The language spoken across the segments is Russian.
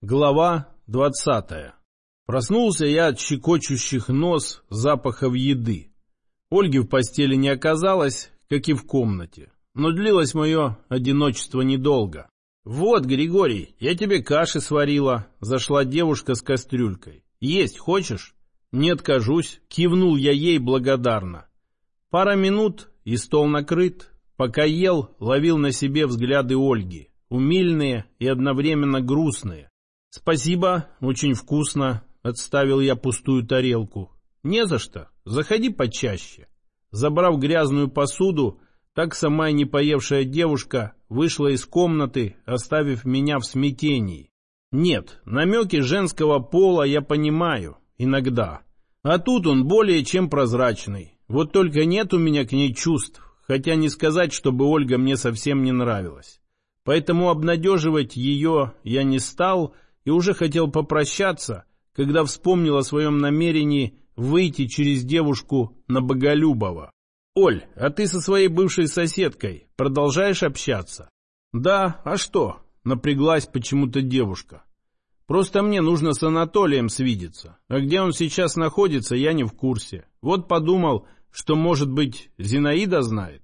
Глава 20. Проснулся я от щекочущих нос запахов еды. Ольги в постели не оказалось, как и в комнате. Но длилось мое одиночество недолго. «Вот, Григорий, я тебе каши сварила», — зашла девушка с кастрюлькой. «Есть хочешь?» «Не откажусь», — кивнул я ей благодарно. Пара минут, и стол накрыт. Пока ел, ловил на себе взгляды Ольги. Умильные и одновременно грустные. «Спасибо, очень вкусно», — отставил я пустую тарелку. «Не за что, заходи почаще». Забрав грязную посуду, так сама и не поевшая девушка вышла из комнаты, оставив меня в смятении. Нет, намеки женского пола я понимаю, иногда. А тут он более чем прозрачный. Вот только нет у меня к ней чувств, хотя не сказать, чтобы Ольга мне совсем не нравилась. Поэтому обнадеживать ее я не стал и уже хотел попрощаться, когда вспомнил о своем намерении выйти через девушку на Боголюбова. «Оль, а ты со своей бывшей соседкой продолжаешь общаться?» «Да, а что?» — напряглась почему-то девушка. «Просто мне нужно с Анатолием свидеться, а где он сейчас находится, я не в курсе. Вот подумал, что, может быть, Зинаида знает».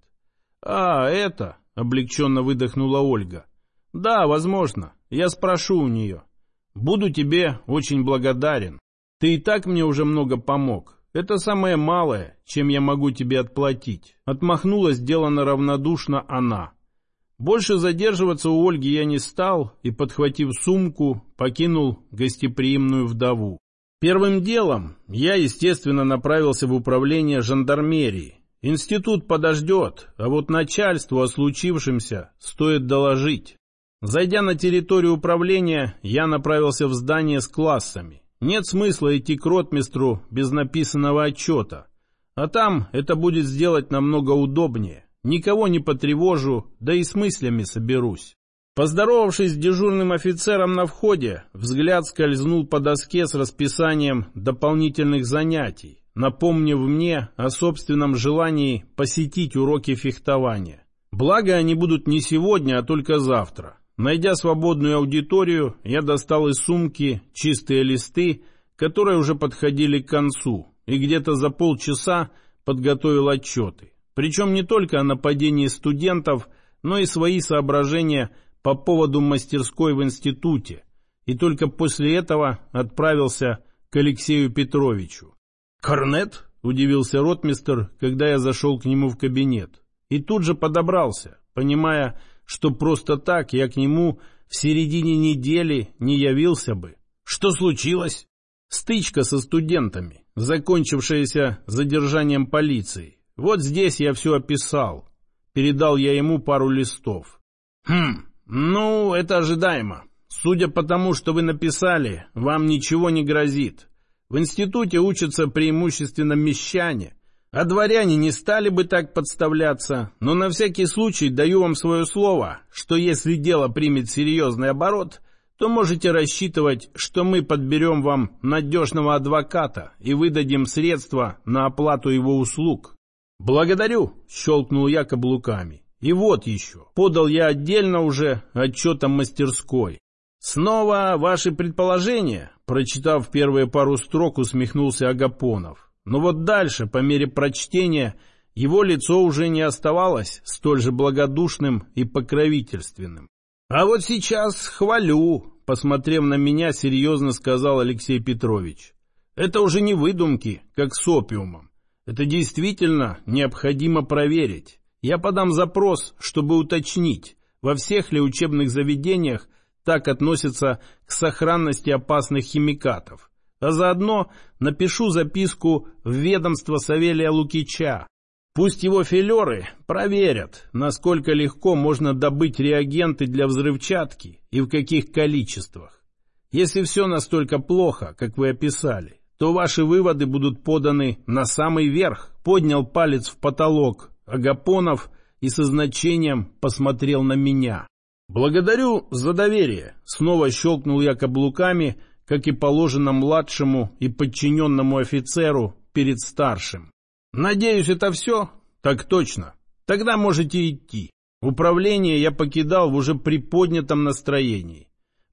«А, это...» — облегченно выдохнула Ольга. «Да, возможно, я спрошу у нее. Буду тебе очень благодарен. Ты и так мне уже много помог. Это самое малое, чем я могу тебе отплатить». Отмахнулась делано равнодушно она. Больше задерживаться у Ольги я не стал и, подхватив сумку, покинул гостеприимную вдову. Первым делом я, естественно, направился в управление жандармерии. Институт подождет, а вот начальству о случившемся стоит доложить. Зайдя на территорию управления, я направился в здание с классами. Нет смысла идти к ротмистру без написанного отчета. А там это будет сделать намного удобнее. Никого не потревожу, да и с мыслями соберусь. Поздоровавшись с дежурным офицером на входе, взгляд скользнул по доске с расписанием дополнительных занятий, напомнив мне о собственном желании посетить уроки фехтования. Благо они будут не сегодня, а только завтра. Найдя свободную аудиторию, я достал из сумки чистые листы, которые уже подходили к концу, и где-то за полчаса подготовил отчеты. Причем не только о нападении студентов, но и свои соображения по поводу мастерской в институте. И только после этого отправился к Алексею Петровичу. «Корнет?» — удивился ротмистр, когда я зашел к нему в кабинет. И тут же подобрался, понимая, что просто так я к нему в середине недели не явился бы. «Что случилось?» «Стычка со студентами, закончившаяся задержанием полиции. Вот здесь я все описал». Передал я ему пару листов. Ну, это ожидаемо. Судя по тому, что вы написали, вам ничего не грозит. В институте учатся преимущественно мещане, а дворяне не стали бы так подставляться, но на всякий случай даю вам свое слово, что если дело примет серьезный оборот, то можете рассчитывать, что мы подберем вам надежного адвоката и выдадим средства на оплату его услуг. «Благодарю», — щелкнул я каблуками. «И вот еще. Подал я отдельно уже отчет о мастерской». «Снова ваши предположения?» Прочитав первые пару строк, усмехнулся Агапонов. Но вот дальше, по мере прочтения, его лицо уже не оставалось столь же благодушным и покровительственным. «А вот сейчас хвалю», — посмотрев на меня, серьезно сказал Алексей Петрович. «Это уже не выдумки, как с опиумом. Это действительно необходимо проверить. Я подам запрос, чтобы уточнить, во всех ли учебных заведениях так относятся к сохранности опасных химикатов. А заодно напишу записку в ведомство Савелия Лукича. Пусть его филеры проверят, насколько легко можно добыть реагенты для взрывчатки и в каких количествах. Если все настолько плохо, как вы описали, то ваши выводы будут поданы на самый верх». Поднял палец в потолок Агапонов и со значением посмотрел на меня. «Благодарю за доверие», — снова щелкнул я каблуками, как и положено младшему и подчиненному офицеру перед старшим. «Надеюсь, это все?» «Так точно. Тогда можете идти». Управление я покидал в уже приподнятом настроении.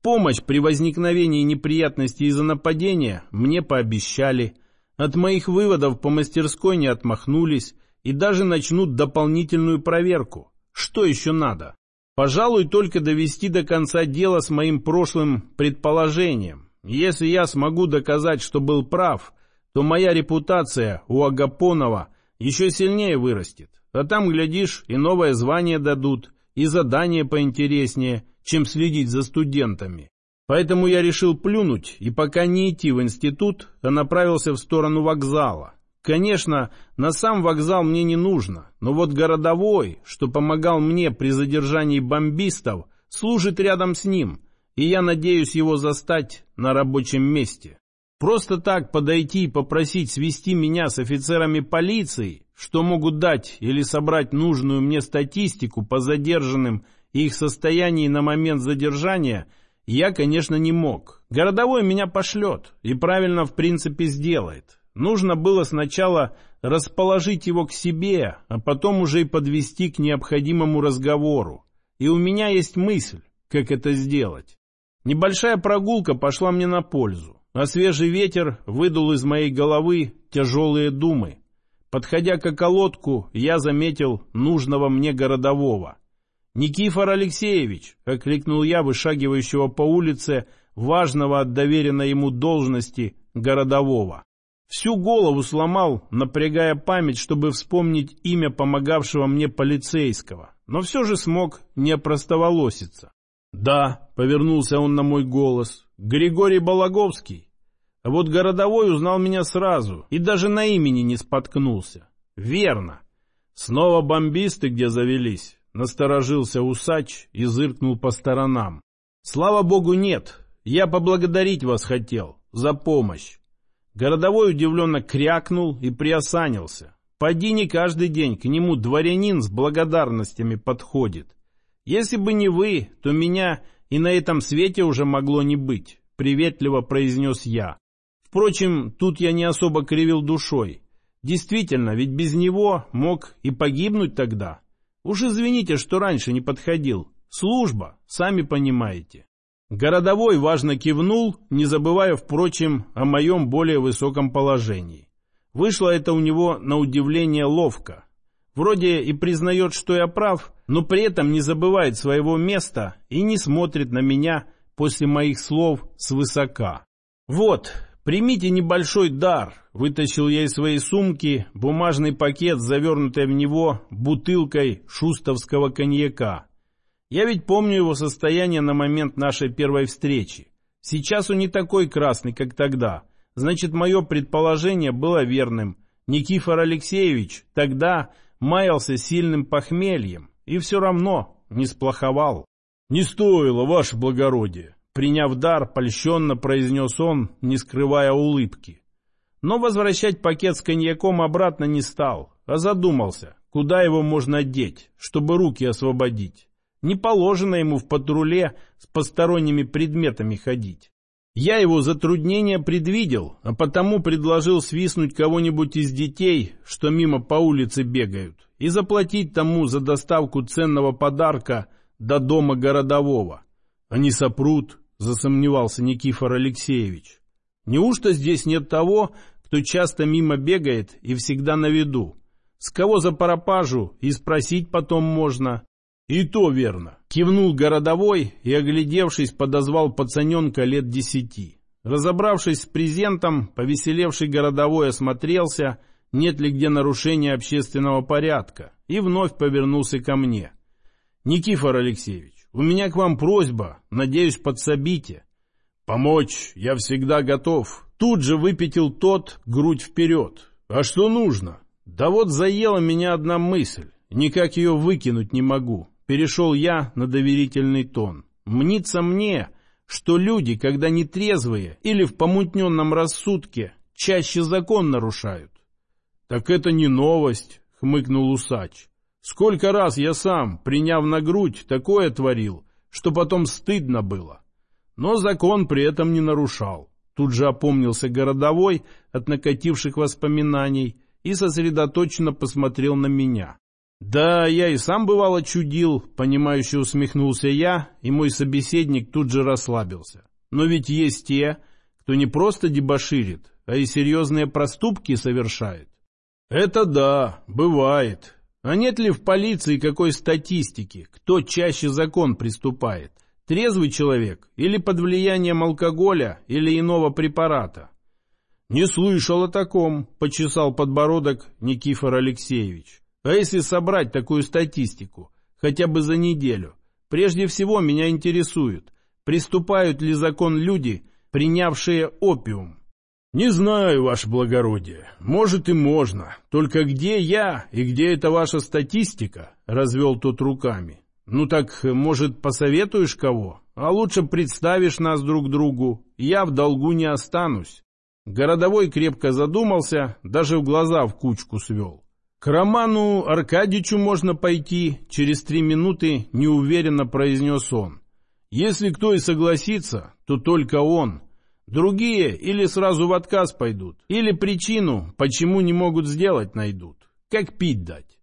Помощь при возникновении неприятностей из-за нападения мне пообещали. От моих выводов по мастерской не отмахнулись и даже начнут дополнительную проверку. Что еще надо? Пожалуй, только довести до конца дело с моим прошлым предположением. Если я смогу доказать, что был прав, то моя репутация у Агапонова еще сильнее вырастет. А там, глядишь, и новое звание дадут, и задание поинтереснее, чем следить за студентами. Поэтому я решил плюнуть и пока не идти в институт, а направился в сторону вокзала. Конечно, на сам вокзал мне не нужно, но вот городовой, что помогал мне при задержании бомбистов, служит рядом с ним, и я надеюсь его застать на рабочем месте. Просто так подойти и попросить свести меня с офицерами полиции, что могут дать или собрать нужную мне статистику по задержанным и их состоянии на момент задержания, я, конечно, не мог. Городовой меня пошлет и правильно, в принципе, сделает. Нужно было сначала расположить его к себе, а потом уже и подвести к необходимому разговору. И у меня есть мысль, как это сделать. Небольшая прогулка пошла мне на пользу, а свежий ветер выдул из моей головы тяжелые думы. Подходя к околотку, я заметил нужного мне городового. «Никифор Алексеевич!» — окликнул я вышагивающего по улице важного от доверенной ему должности городового. Всю голову сломал, напрягая память, чтобы вспомнить имя помогавшего мне полицейского, но все же смог не опростоволоситься. «Да», — повернулся он на мой голос, — «Григорий Балаговский». А вот городовой узнал меня сразу и даже на имени не споткнулся. «Верно. Снова бомбисты где завелись?» — насторожился усач и зыркнул по сторонам. «Слава богу, нет. Я поблагодарить вас хотел за помощь». Городовой удивленно крякнул и приосанился. Поди не каждый день к нему дворянин с благодарностями подходит. «Если бы не вы, то меня и на этом свете уже могло не быть», — приветливо произнес я. Впрочем, тут я не особо кривил душой. Действительно, ведь без него мог и погибнуть тогда. Уж извините, что раньше не подходил. Служба, сами понимаете. Городовой важно кивнул, не забывая, впрочем, о моем более высоком положении. Вышло это у него на удивление ловко. Вроде и признает, что я прав, но при этом не забывает своего места и не смотрит на меня после моих слов свысока. «Вот, примите небольшой дар», — вытащил я из своей сумки бумажный пакет, завернутый в него бутылкой шустовского коньяка. Я ведь помню его состояние на момент нашей первой встречи. Сейчас он не такой красный, как тогда. Значит, мое предположение было верным. Никифор Алексеевич тогда маялся сильным похмельем и все равно не сплоховал. «Не стоило, ваше благородие», — приняв дар, польщенно произнес он, не скрывая улыбки. Но возвращать пакет с коньяком обратно не стал, а задумался, куда его можно деть, чтобы руки освободить. Не положено ему в патруле с посторонними предметами ходить. Я его затруднения предвидел, а потому предложил свистнуть кого-нибудь из детей, что мимо по улице бегают, и заплатить тому за доставку ценного подарка до дома городового. «Они сопрут», — засомневался Никифор Алексеевич. «Неужто здесь нет того, кто часто мимо бегает и всегда на виду? С кого за пропажу и спросить потом можно». «И то верно», — кивнул городовой и, оглядевшись, подозвал пацаненка лет 10. Разобравшись с презентом, повеселевший городовой осмотрелся, нет ли где нарушения общественного порядка, и вновь повернулся ко мне. «Никифор Алексеевич, у меня к вам просьба, надеюсь, подсобите». «Помочь я всегда готов», — тут же выпятил тот грудь вперед. «А что нужно?» «Да вот заела меня одна мысль, никак ее выкинуть не могу». Перешел я на доверительный тон. «Мнится мне, что люди, когда нетрезвые или в помутненном рассудке, чаще закон нарушают». «Так это не новость», — хмыкнул усач. «Сколько раз я сам, приняв на грудь, такое творил, что потом стыдно было. Но закон при этом не нарушал». Тут же опомнился городовой от накативших воспоминаний и сосредоточенно посмотрел на меня. Да, я и сам бывало чудил, понимающе усмехнулся я, и мой собеседник тут же расслабился. Но ведь есть те, кто не просто дебоширит, а и серьезные проступки совершает. Это да, бывает. А нет ли в полиции какой статистики, кто чаще закон приступает? Трезвый человек или под влиянием алкоголя или иного препарата? Не слышал о таком, почесал подбородок Никифор Алексеевич. А если собрать такую статистику, хотя бы за неделю? Прежде всего меня интересует, приступают ли закон люди, принявшие опиум? Не знаю, ваше благородие, может и можно. Только где я и где эта ваша статистика? Развел тот руками. Ну так, может, посоветуешь кого? А лучше представишь нас друг другу, я в долгу не останусь. Городовой крепко задумался, даже в глаза в кучку свел. К Роману Аркадьичу можно пойти, через 3 минуты неуверенно произнес он. Если кто и согласится, то только он. Другие или сразу в отказ пойдут, или причину, почему не могут сделать, найдут. Как пить дать?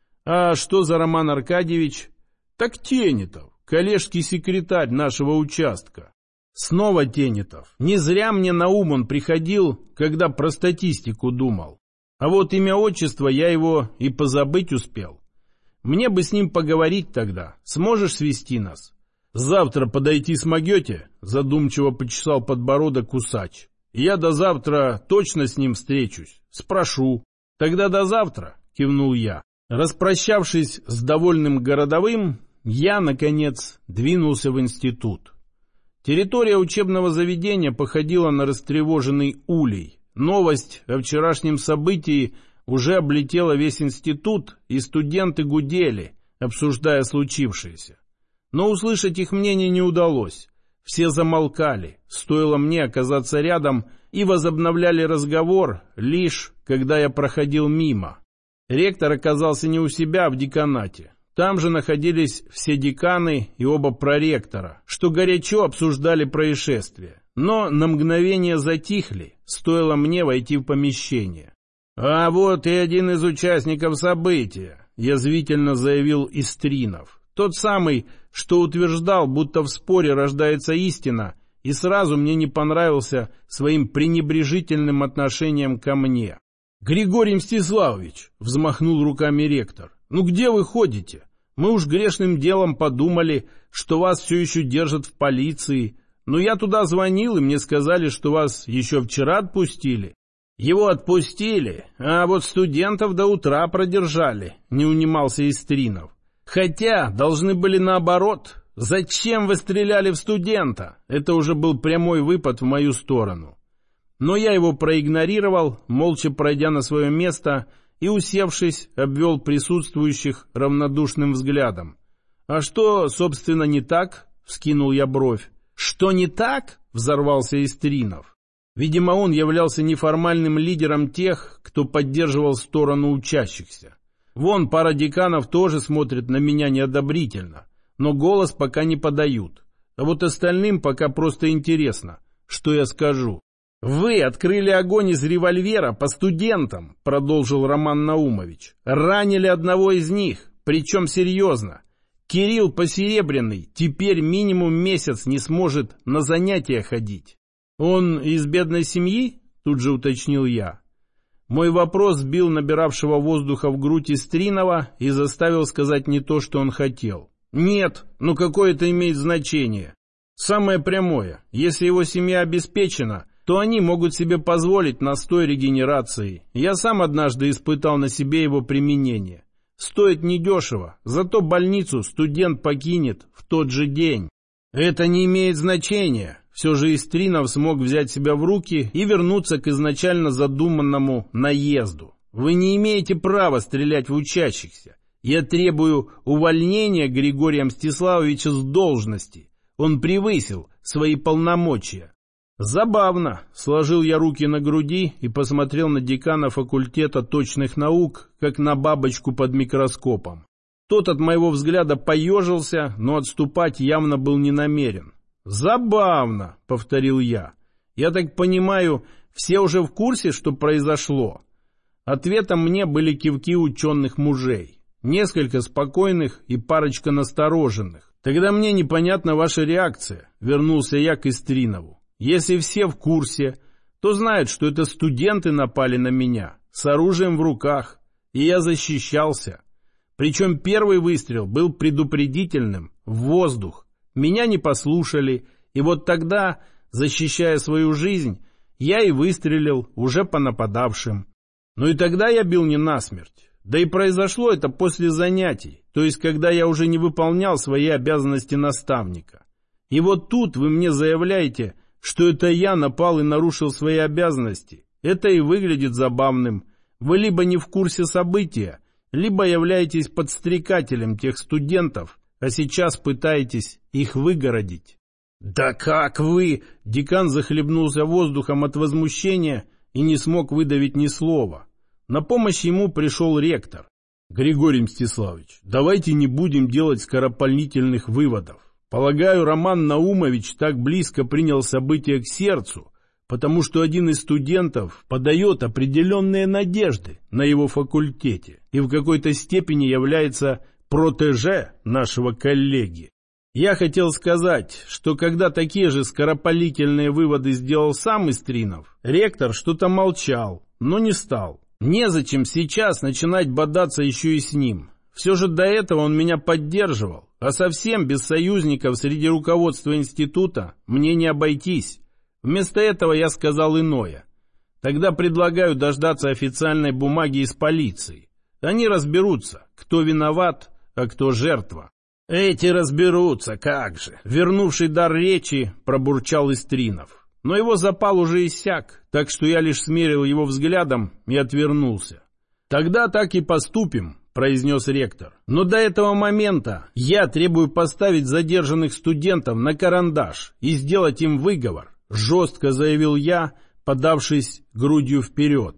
А что за Роман Аркадьевич? Так Тенетов, коллежский секретарь нашего участка. Снова Тенетов. Не зря мне на ум он приходил, когда про статистику думал. А вот имя-отчество я его и позабыть успел. Мне бы с ним поговорить тогда. Сможешь свести нас? Завтра подойти смогете? Задумчиво почесал подбородок усач. Я до завтра точно с ним встречусь. Спрошу. Тогда до завтра, кивнул я. Распрощавшись с довольным городовым, я, наконец, двинулся в институт. Территория учебного заведения походила на растревоженный улей. Новость о вчерашнем событии уже облетела весь институт, и студенты гудели, обсуждая случившееся. Но услышать их мнение не удалось. Все замолкали, стоило мне оказаться рядом, и возобновляли разговор лишь, когда я проходил мимо. Ректор оказался не у себя, а в деканате. Там же находились все деканы и оба проректора, что горячо обсуждали происшествие. Но на мгновение затихли, стоило мне войти в помещение. «А вот и один из участников события», — язвительно заявил Истринов. Тот самый, что утверждал, будто в споре рождается истина, и сразу мне не понравился своим пренебрежительным отношением ко мне. «Григорий Мстиславович», — взмахнул руками ректор, — «ну где вы ходите? Мы уж грешным делом подумали, что вас все еще держат в полиции. Но я туда звонил, и мне сказали, что вас еще вчера отпустили». «Его отпустили, а вот студентов до утра продержали», — не унимался Истринов. «Хотя должны были наоборот. Зачем вы стреляли в студента?» Это уже был прямой выпад в мою сторону. Но я его проигнорировал, молча пройдя на свое место и, усевшись, обвел присутствующих равнодушным взглядом. «А что, собственно, не так?» — вскинул я бровь. «Что не так?» — взорвался Истринов. Видимо, он являлся неформальным лидером тех, кто поддерживал сторону учащихся. Вон пара деканов тоже смотрят на меня неодобрительно, но голос пока не подают. А вот остальным пока просто интересно, что я скажу. «Вы открыли огонь из револьвера по студентам», — продолжил Роман Наумович. «Ранили одного из них, причем серьезно. Кирилл Посеребренный теперь минимум месяц не сможет на занятия ходить». «Он из бедной семьи?» — тут же уточнил я. Мой вопрос сбил набиравшего воздуха в грудь Истринова и заставил сказать не то, что он хотел. «Нет, но какое это имеет значение? Самое прямое, если его семья обеспечена, то они могут себе позволить настой регенерации. Я сам однажды испытал на себе его применение. Стоит недешево, зато больницу студент покинет в тот же день». «Это не имеет значения». Все же Истринов смог взять себя в руки и вернуться к изначально задуманному наезду. «Вы не имеете права стрелять в учащихся. Я требую увольнения Григория Мстиславовича с должности. Он превысил свои полномочия». Забавно. Сложил я руки на груди и посмотрел на декана факультета точных наук, как на бабочку под микроскопом. Тот от моего взгляда поежился, но отступать явно был не намерен. «Забавно», — повторил я. «Я так понимаю, все уже в курсе, что произошло?» Ответом мне были кивки ученых мужей. Несколько спокойных и парочка настороженных. «Тогда мне непонятна ваша реакция», — вернулся я к Истринову. «Если все в курсе, то знают, что это студенты напали на меня с оружием в руках, и я защищался. Причем первый выстрел был предупредительным, в воздух. Меня не послушали, и вот тогда, защищая свою жизнь, я и выстрелил уже по нападавшим. Но и тогда я бил не насмерть. Да и произошло это после занятий, то есть когда я уже не выполнял свои обязанности наставника. И вот тут вы мне заявляете, что это я напал и нарушил свои обязанности. Это и выглядит забавным. Вы либо не в курсе события, либо являетесь подстрекателем тех студентов, а сейчас пытаетесь их выгородить». «Да как вы?» Декан захлебнулся воздухом от возмущения и не смог выдавить ни слова. На помощь ему пришел ректор. «Григорий Мстиславович, давайте не будем делать скоропалительных выводов. Полагаю, Роман Наумович так близко принял события к сердцу, потому что один из студентов подает определенные надежды на его факультете и в какой-то степени является протеже нашего коллеги. Я хотел сказать, что когда такие же скоропалительные выводы сделал сам Истринов, ректор что-то молчал, но не стал. Незачем сейчас начинать бодаться еще и с ним. Все же до этого он меня поддерживал, а совсем без союзников среди руководства института мне не обойтись. Вместо этого я сказал иное. Тогда предлагаю дождаться официальной бумаги из полиции. Они разберутся, кто виноват, а кто жертва». «Эти разберутся, как же!» Вернувший дар речи, пробурчал Истринов. Но его запал уже иссяк, так что я лишь смерил его взглядом и отвернулся. «Тогда так и поступим», — произнес ректор. «Но до этого момента я требую поставить задержанных студентов на карандаш и сделать им выговор», — жестко заявил я, подавшись грудью вперед.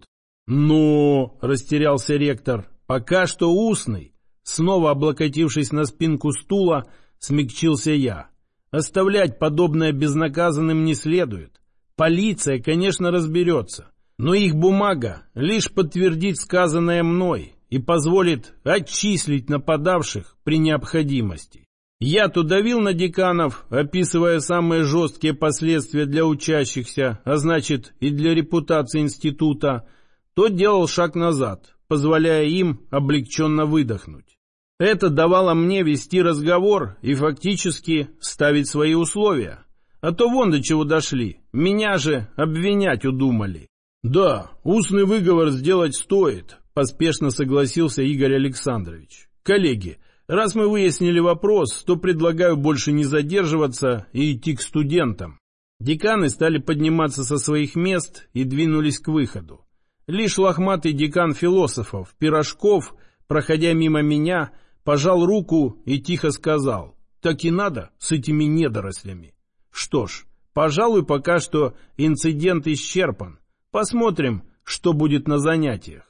«Но», — растерялся ректор, — «пока что устный». Снова облокотившись на спинку стула, смягчился я. Оставлять подобное безнаказанным не следует. Полиция, конечно, разберется, но их бумага лишь подтвердит сказанное мной и позволит отчислить нападавших при необходимости. Я то давил на деканов, описывая самые жесткие последствия для учащихся, а значит и для репутации института, то делал шаг назад, позволяя им облегченно выдохнуть. Это давало мне вести разговор и фактически ставить свои условия. А то вон до чего дошли, меня же обвинять удумали. «Да, устный выговор сделать стоит», — поспешно согласился Игорь Александрович. «Коллеги, раз мы выяснили вопрос, то предлагаю больше не задерживаться и идти к студентам». Деканы стали подниматься со своих мест и двинулись к выходу. Лишь лохматый декан философов, Пирожков, проходя мимо меня, пожал руку и тихо сказал: «Так и надо с этими недорослями». Что ж, пожалуй, пока что инцидент исчерпан. Посмотрим, что будет на занятиях.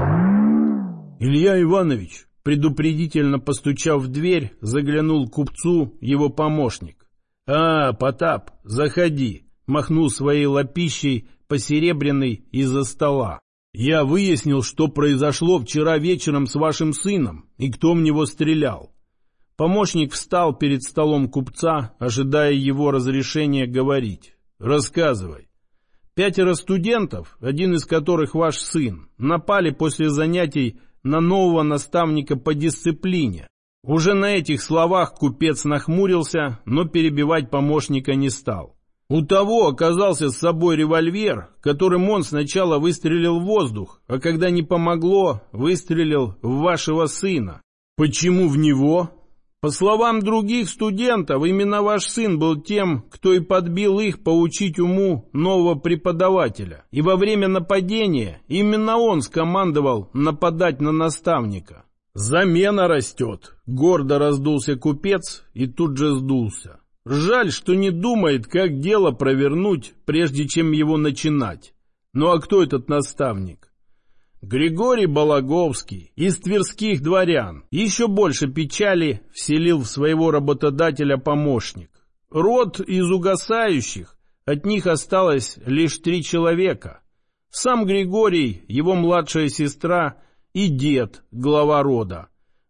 «Илья Иванович», предупредительно постучав в дверь, заглянул к купцу его помощник. «А, Потап, заходи», махнул своей лапищей посеребряной из-за стола. «Я выяснил, что произошло вчера вечером с вашим сыном и кто в него стрелял». Помощник встал перед столом купца, ожидая его разрешения говорить. «Рассказывай». 5 студентов, один из которых ваш сын, напали после занятий на нового наставника по дисциплине. Уже на этих словах купец нахмурился, но перебивать помощника не стал. У того оказался с собой револьвер, которым он сначала выстрелил в воздух, а когда не помогло, выстрелил в вашего сына. Почему в него? По словам других студентов, именно ваш сын был тем, кто и подбил их поучить уму нового преподавателя. И во время нападения именно он скомандовал нападать на наставника. «Замена растет», — гордо раздулся купец и тут же сдулся. Жаль, что не думает, как дело провернуть, прежде чем его начинать. Ну а кто этот наставник? Григорий Балаговский, из тверских дворян. Еще больше печали вселил в своего работодателя помощник. Род из угасающих, от них осталось лишь 3 человека. Сам Григорий, его младшая сестра и дед, глава рода.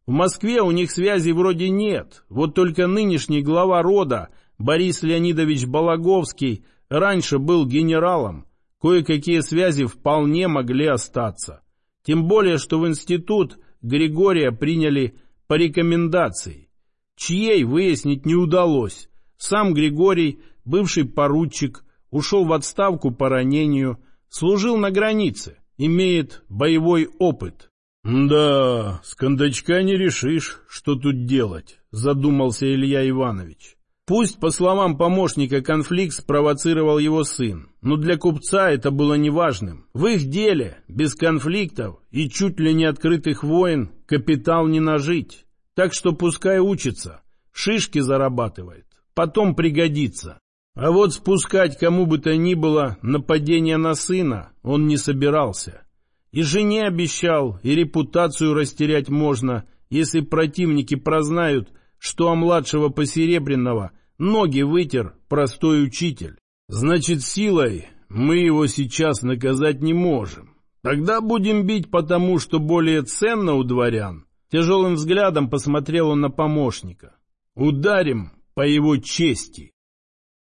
В Москве у них связи вроде нет, вот только нынешний глава рода, Борис Леонидович Балаговский, раньше был генералом, кое-какие связи вполне могли остаться. Тем более, что в институт Григория приняли по рекомендации. Чьей выяснить не удалось. Сам Григорий, бывший поручик, ушел в отставку по ранению, служил на границе, имеет боевой опыт. «Да, с кондачка не решишь, что тут делать», — задумался Илья Иванович. Пусть, по словам помощника, конфликт спровоцировал его сын, но для купца это было неважным. В их деле, без конфликтов и чуть ли не открытых войн, капитал не нажить. Так что пускай учится, шишки зарабатывает, потом пригодится. А вот спускать кому бы то ни было нападение на сына он не собирался. И жене обещал, и репутацию растерять можно, если противники прознают, что у младшего Посеребренного ноги вытер простой учитель. Значит, силой мы его сейчас наказать не можем. Тогда будем бить по тому, что более ценно у дворян. Тяжелым взглядом посмотрел он на помощника. Ударим по его чести.